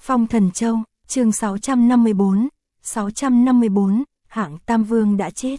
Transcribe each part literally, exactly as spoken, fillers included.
Phong Thần Châu, chương sáu trăm năm mươi tư, sáu trăm năm mươi tư, Hạng Tam Vương đã chết.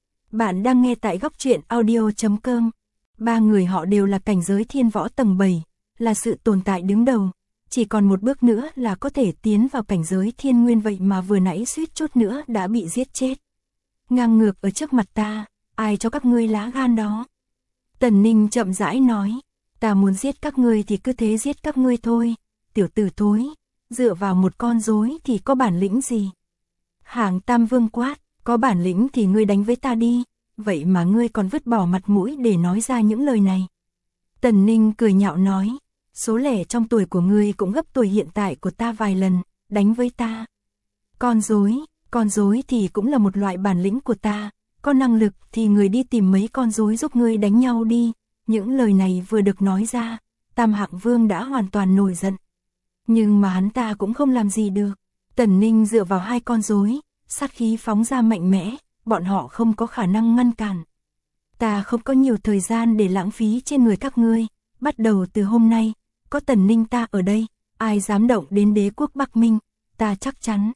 Bạn đang nghe tại góc truyện audio chấm com. Ba người họ đều là cảnh giới thiên võ tầng bảy, là sự tồn tại đứng đầu. Chỉ còn một bước nữa là có thể tiến vào cảnh giới thiên nguyên, vậy mà vừa nãy suýt chút nữa đã bị giết chết. Ngang ngược ở trước mặt ta, ai cho các ngươi lá gan đó? Tần Ninh chậm rãi nói, ta muốn giết các ngươi thì cứ thế giết các ngươi thôi, tiểu tử thối, dựa vào một con rối thì có bản lĩnh gì? Hạng Tam Vương quát, có bản lĩnh thì ngươi đánh với ta đi, vậy mà ngươi còn vứt bỏ mặt mũi để nói ra những lời này. Tần Ninh cười nhạo nói, số lẻ trong tuổi của ngươi cũng gấp tuổi hiện tại của ta vài lần, đánh với ta. Con rối, con rối thì cũng là một loại bản lĩnh của ta, có năng lực thì người đi tìm mấy con rối giúp ngươi đánh nhau đi. Những lời này vừa được nói ra, Tam Hạng Vương đã hoàn toàn nổi giận. Nhưng mà hắn ta cũng không làm gì được. Tần Ninh dựa vào hai con rối, sát khí phóng ra mạnh mẽ, bọn họ không có khả năng ngăn cản. Ta không có nhiều thời gian để lãng phí trên người các ngươi, bắt đầu từ hôm nay, có Tần Ninh ta ở đây, ai dám động đến đế quốc Bắc Minh, ta chắc chắn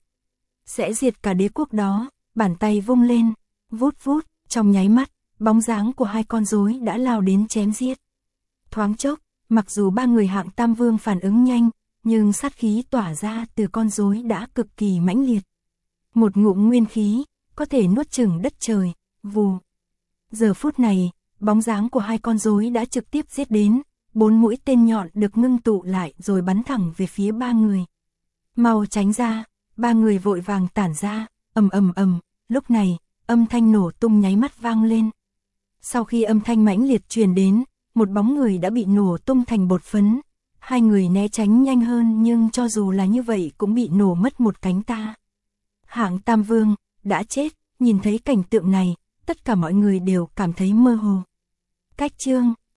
sẽ diệt cả đế quốc đó. Bàn tay vung lên, vút vút, trong nháy mắt, bóng dáng của hai con rối đã lao đến chém giết. Thoáng chốc, mặc dù ba người Hạng Tam Vương phản ứng nhanh, nhưng sát khí tỏa ra từ con rối đã cực kỳ mãnh liệt. Một ngụm nguyên khí, có thể nuốt chửng đất trời, vù. Giờ phút này, bóng dáng của hai con rối đã trực tiếp giết đến, bốn mũi tên nhọn được ngưng tụ lại rồi bắn thẳng về phía ba người. Mau tránh ra, ba người vội vàng tản ra, ầm ầm ầm, lúc này, âm thanh nổ tung nháy mắt vang lên. Sau khi âm thanh mãnh liệt truyền đến, một bóng người đã bị nổ tung thành bột phấn. Hai người né tránh nhanh hơn nhưng cho dù là như vậy cũng bị nổ mất một cánh ta. Hạng Tam Vương đã chết, nhìn thấy cảnh tượng này, tất cả mọi người đều cảm thấy mơ hồ. Cách chương